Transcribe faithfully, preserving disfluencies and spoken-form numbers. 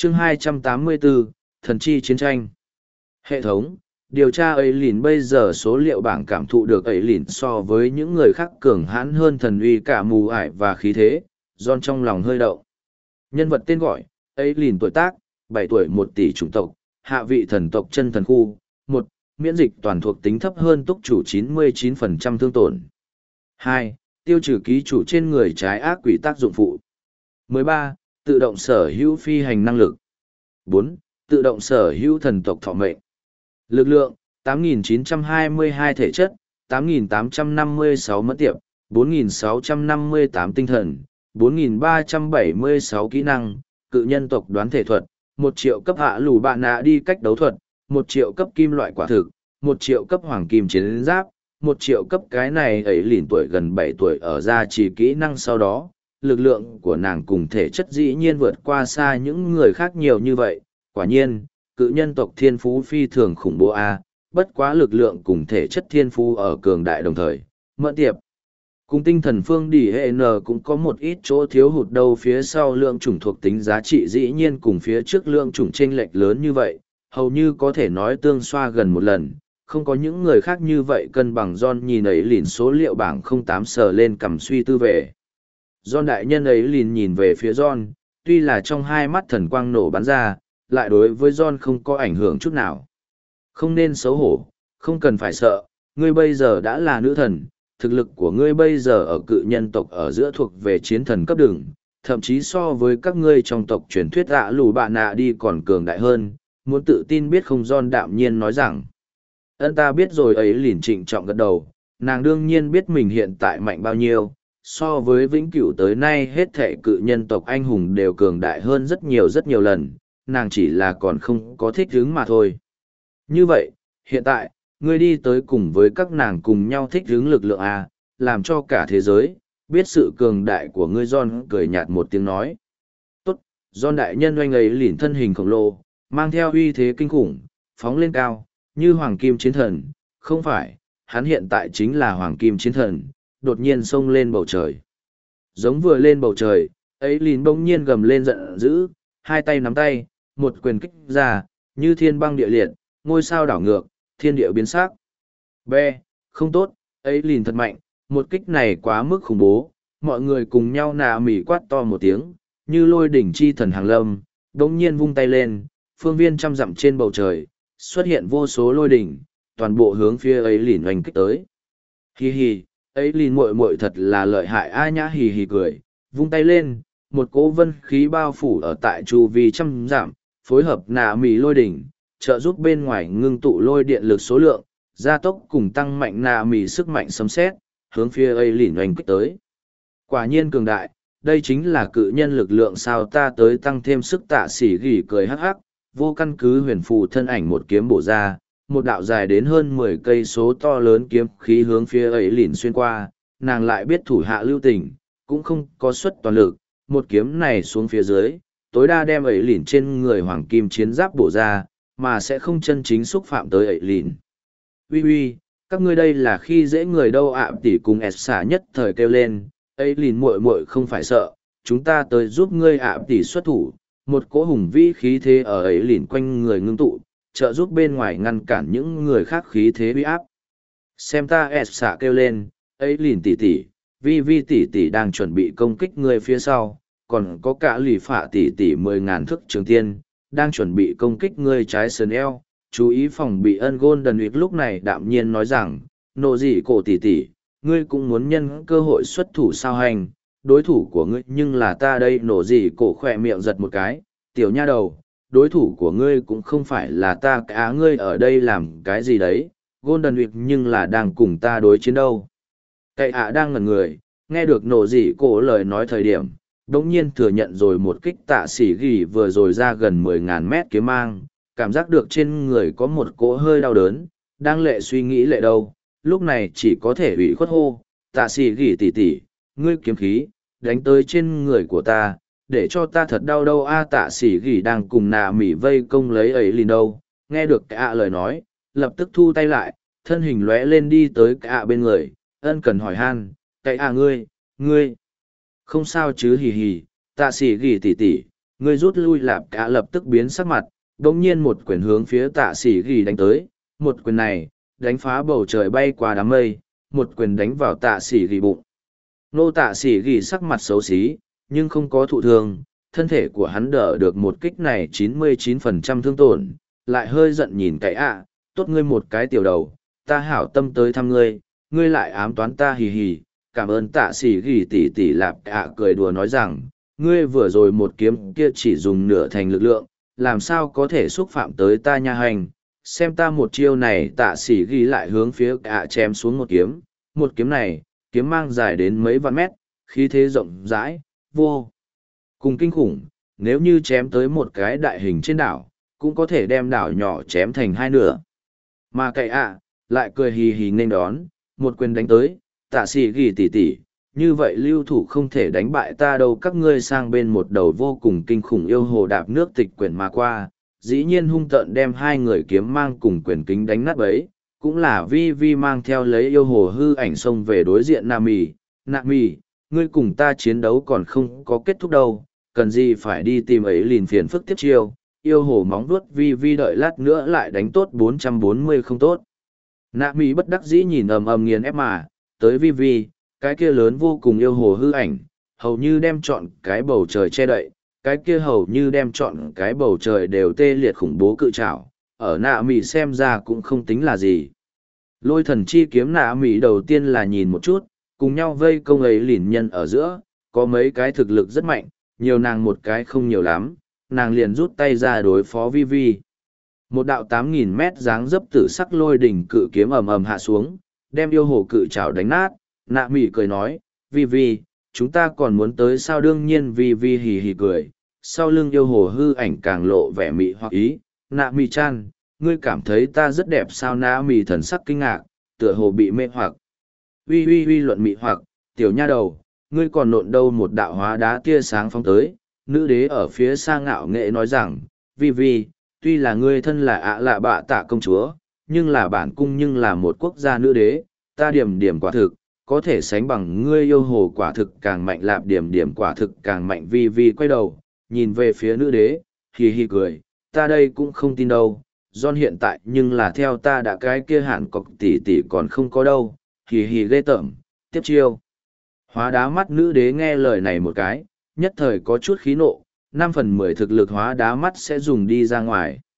chương hai trăm tám mươi bốn, Thần chi chiến tranh. Hệ thống, điều tra ấy lìn bây giờ số liệu bảng cảm thụ được ấy lìn so với những người khác cường hãn hơn thần uy cả mù ải và khí thế, John trong lòng hơi động. Nhân vật tên gọi, ấy lìn tuổi tác, bảy tuổi một tỷ chủng tộc, hạ vị thần tộc chân thần khu, một miễn dịch toàn thuộc tính thấp hơn túc chủ chín mươi chín phần trăm thương tổn. hai tiêu trừ ký chủ trên người trái ác quỷ tác dụng phụ. mười ba tự động sở hữu phi hành năng lực. bốn tự động sở hữu thần tộc thọ mệnh. Lực lượng, tám nghìn chín trăm hai mươi hai thể chất, tám nghìn tám trăm năm mươi sáu mẫn tiệp, bốn nghìn sáu trăm năm mươi tám tinh thần, bốn nghìn ba trăm bảy mươi sáu kỹ năng, cự nhân tộc đoán thể thuật, một triệu cấp hạ lù bạn nạ đi cách đấu thuật, một triệu cấp kim loại quả thực, một triệu cấp hoàng kim chiến giáp, một triệu cấp cái này ấy lìn tuổi gần bảy tuổi ở ra chỉ kỹ năng sau đó. Lực lượng của nàng cùng thể chất dĩ nhiên vượt qua xa những người khác nhiều như vậy. Quả nhiên, cự nhân tộc thiên phú phi thường khủng bố a, bất quá lực lượng cùng thể chất thiên phú ở cường đại đồng thời. Mẫn tiệp cùng tinh thần phương đỉ hệ n cũng có một ít chỗ thiếu hụt đâu, phía sau lượng chủng thuộc tính giá trị dĩ nhiên cùng phía trước lượng chủng chênh lệch lớn như vậy, hầu như có thể nói tương xoa gần một lần. Không có những người khác như vậy cân bằng. John nhìn ấy lìn số liệu bảng không tám sờ lên cầm suy tư về. John đại nhân ấy lìn nhìn về phía John, tuy là trong hai mắt thần quang nổ bắn ra, lại đối với John không có ảnh hưởng chút nào. Không nên xấu hổ, không cần phải sợ, ngươi bây giờ đã là nữ thần, thực lực của ngươi bây giờ ở cự nhân tộc ở giữa thuộc về chiến thần cấp đường, thậm chí so với các ngươi trong tộc truyền thuyết ạ lù bạn nạ đi còn cường đại hơn, muốn tự tin biết không? John đạm nhiên nói rằng. Ân ta biết rồi. Ấy lìn trịnh trọng gật đầu, nàng đương nhiên biết mình hiện tại mạnh bao nhiêu. So với vĩnh cửu tới nay hết thệ cự nhân tộc anh hùng đều cường đại hơn rất nhiều rất nhiều lần, nàng chỉ là còn không có thích ứng mà thôi. Như vậy, hiện tại, ngươi đi tới cùng với các nàng cùng nhau thích ứng lực lượng A, làm cho cả thế giới, biết sự cường đại của ngươi. John cười nhạt một tiếng nói. Tốt, John đại nhân oanh ấy lìn thân hình khổng lồ, mang theo uy thế kinh khủng, phóng lên cao, như hoàng kim chiến thần, không phải, hắn hiện tại chính là hoàng kim chiến thần. Đột nhiên xông lên bầu trời. Giống vừa lên bầu trời, ấy lìn bỗng nhiên gầm lên giận dữ, hai tay nắm tay, một quyền kích ra, như thiên băng địa liệt, ngôi sao đảo ngược, thiên địa biến sắc. Be, không tốt, ấy lìn thật mạnh, một kích này quá mức khủng bố, mọi người cùng nhau nà mỉ quát to một tiếng, như lôi đỉnh chi thần hàng lâm, bỗng nhiên vung tay lên, phương viên trăm dặm trên bầu trời, xuất hiện vô số lôi đỉnh, toàn bộ hướng phía ấy lìn oanh kích tới. Hi hi. Ấy lìn muội muội thật là lợi hại. A nhã hì hì cười, vung tay lên, một cỗ vân khí bao phủ ở tại chu vi trăm giảm, phối hợp nạ mì lôi đỉnh, trợ giúp bên ngoài ngưng tụ lôi điện lực số lượng, gia tốc cùng tăng mạnh nạ mì sức mạnh sấm sét, hướng phía ấy lìn oanh kích tới. Quả nhiên cường đại, đây chính là cự nhân lực lượng sao? Ta tới tăng thêm sức. Tạ Sĩ gỉ cười hắc hắc, vô căn cứ huyền phù thân ảnh một kiếm bổ ra, một đạo dài đến hơn mười cây số to lớn kiếm khí hướng phía ấy lìn xuyên qua. Nàng lại biết thủ hạ lưu tình, cũng không có suất toàn lực, một kiếm này xuống phía dưới, tối đa đem ấy lìn trên người hoàng kim chiến giáp bổ ra, mà sẽ không chân chính xúc phạm tới ấy lìn. Uy uy, các ngươi đây là khi dễ người đâu ạ? Tỷ cùng S xả nhất thời kêu lên, ấy lìn muội muội không phải sợ, chúng ta tới giúp ngươi ạ. Tỷ xuất thủ, một cỗ hùng vĩ khí thế ở ấy lìn quanh người ngưng tụ, trợ giúp bên ngoài ngăn cản những người khác khí thế uy áp. Xem ta. S xạ kêu lên, ấy lìn tỷ tỷ, vi vi tỷ tỷ đang chuẩn bị công kích người phía sau, còn có cả lì phạ tỷ tỷ mười ngàn thước trường tiên, đang chuẩn bị công kích người trái sườn eo, chú ý phòng bị. Ân Golden Week lúc này đạm nhiên nói rằng, nộ dị cổ tỷ tỷ, ngươi cũng muốn nhân cơ hội xuất thủ sao? Hành, đối thủ của ngươi nhưng là ta đây. Nộ dị cổ khỏe miệng giật một cái, tiểu nha đầu, đối thủ của ngươi cũng không phải là ta. Cả ngươi ở đây làm cái gì đấy? Golden Week nhưng là đang cùng ta đối chiến đâu. Cậy ạ đang ngẩn người, nghe được nổ dị cổ lời nói thời điểm, đống nhiên thừa nhận rồi một kích Tạ Sĩ gỉ vừa rồi ra gần mười ngàn mét kiếm mang, cảm giác được trên người có một cỗ hơi đau đớn, đang lệ suy nghĩ lệ đâu, lúc này chỉ có thể ủy khuất hô, Tạ Sĩ gỉ tỷ tỷ, ngươi kiếm khí, đánh tới trên người của ta, để cho ta thật đau đâu a. Tạ Sĩ gỉ đang cùng nạ mỉ vây công lấy ấy lìn đâu, nghe được cái ạ lời nói, lập tức thu tay lại, thân hình lóe lên đi tới cái ạ bên người, ân cần hỏi han, cái ạ ngươi, ngươi, không sao chứ? Hì hì, Tạ Sĩ gỉ tỷ tỷ, Người rút lui lạp cả lập tức biến sắc mặt, đống nhiên một quyền hướng phía tạ sĩ ghi đánh tới, một quyền này, đánh phá bầu trời bay qua đám mây, một quyền đánh vào tạ sĩ ghi bụng. Nô tạ sĩ ghi sắc mặt xấu xí, nhưng không có thụ thương, thân thể của hắn đỡ được một kích này chín mươi chín phần trăm thương tổn, lại hơi giận nhìn cái ạ, tốt ngươi một cái tiểu đầu, ta hảo tâm tới thăm ngươi, ngươi lại ám toán ta hì hì, cảm ơn tạ sĩ ghi tỉ tỉ lạp ạ cười đùa nói rằng, ngươi vừa rồi một kiếm kia chỉ dùng nửa thành lực lượng, làm sao có thể xúc phạm tới ta nha hành, xem ta một chiêu này tạ sĩ ghi lại hướng phía ạ chém xuống một kiếm, một kiếm này, kiếm mang dài đến mấy vạn mét, khí thế rộng rãi, vô cùng kinh khủng, nếu như chém tới một cái đại hình trên đảo, cũng có thể đem đảo nhỏ chém thành hai nửa. Mà cậy ạ, lại cười hì hì nên đón, một quyền đánh tới, tạ sĩ ghi tỉ tỉ, như vậy lưu thủ không thể đánh bại ta đâu, các ngươi sang bên một đầu vô cùng kinh khủng yêu hồ đạp nước tịch quyển mà qua, dĩ nhiên hung tợn đem hai người kiếm mang cùng quyền kính đánh nát bấy, cũng là vi vi mang theo lấy yêu hồ hư ảnh xông về đối diện Nam Mì. Nam Mì, ngươi cùng ta chiến đấu còn không có kết thúc đâu, cần gì phải đi tìm ấy liền phiền phức tiếp chiêu, yêu hồ móng vuốt vi vi đợi lát nữa lại đánh tốt bốn trăm bốn mươi không tốt. Nạ Mỹ bất đắc dĩ nhìn ầm ầm nghiền ép mà, tới vi vi, cái kia lớn vô cùng yêu hồ hư ảnh, hầu như đem trọn cái bầu trời che đậy, cái kia hầu như đem trọn cái bầu trời đều tê liệt khủng bố cự trảo, ở Nạ Mỹ xem ra cũng không tính là gì. Lôi thần chi kiếm Nạ Mỹ đầu tiên là nhìn một chút, cùng nhau vây công ấy lìn nhân ở giữa, có mấy cái thực lực rất mạnh, nhiều nàng một cái không nhiều lắm, nàng liền rút tay ra đối phó vi vi. Một đạo tám nghìn mét dáng dấp tử sắc lôi đỉnh cự kiếm ầm ầm hạ xuống, đem yêu hồ cự trảo đánh nát. Nạ Mỹ cười nói, vi vi, chúng ta còn muốn tới sao? Đương nhiên vi vi hì hì cười, sau lưng yêu hồ hư ảnh càng lộ vẻ mị hoặc ý. Nạ Mỹ chan, ngươi cảm thấy ta rất đẹp sao? Nạ Mỹ thần sắc kinh ngạc, tựa hồ bị mê hoặc. Uy uy uy luận mị hoặc, tiểu nha đầu, ngươi còn nộn đâu? Một đạo hóa đá tia sáng phóng tới, nữ đế ở phía xa ngạo nghệ nói rằng, vi vi, tuy là ngươi thân là ạ lạ bạ tạ công chúa, nhưng là bản cung nhưng là một quốc gia nữ đế, ta điểm điểm quả thực, có thể sánh bằng ngươi yêu hồ quả thực càng mạnh, lạp điểm điểm quả thực càng mạnh. Vi vi quay đầu, nhìn về phía nữ đế, hì hì cười, ta đây cũng không tin đâu, John hiện tại nhưng là theo ta đã cái kia hạn cọc tỷ tỷ còn không có đâu, hì hì ghê tởm, tiếp chiêu. Hóa đá mắt nữ đế nghe lời này một cái, nhất thời có chút khí nộ, năm phần mười thực lực hóa đá mắt sẽ dùng đi ra ngoài.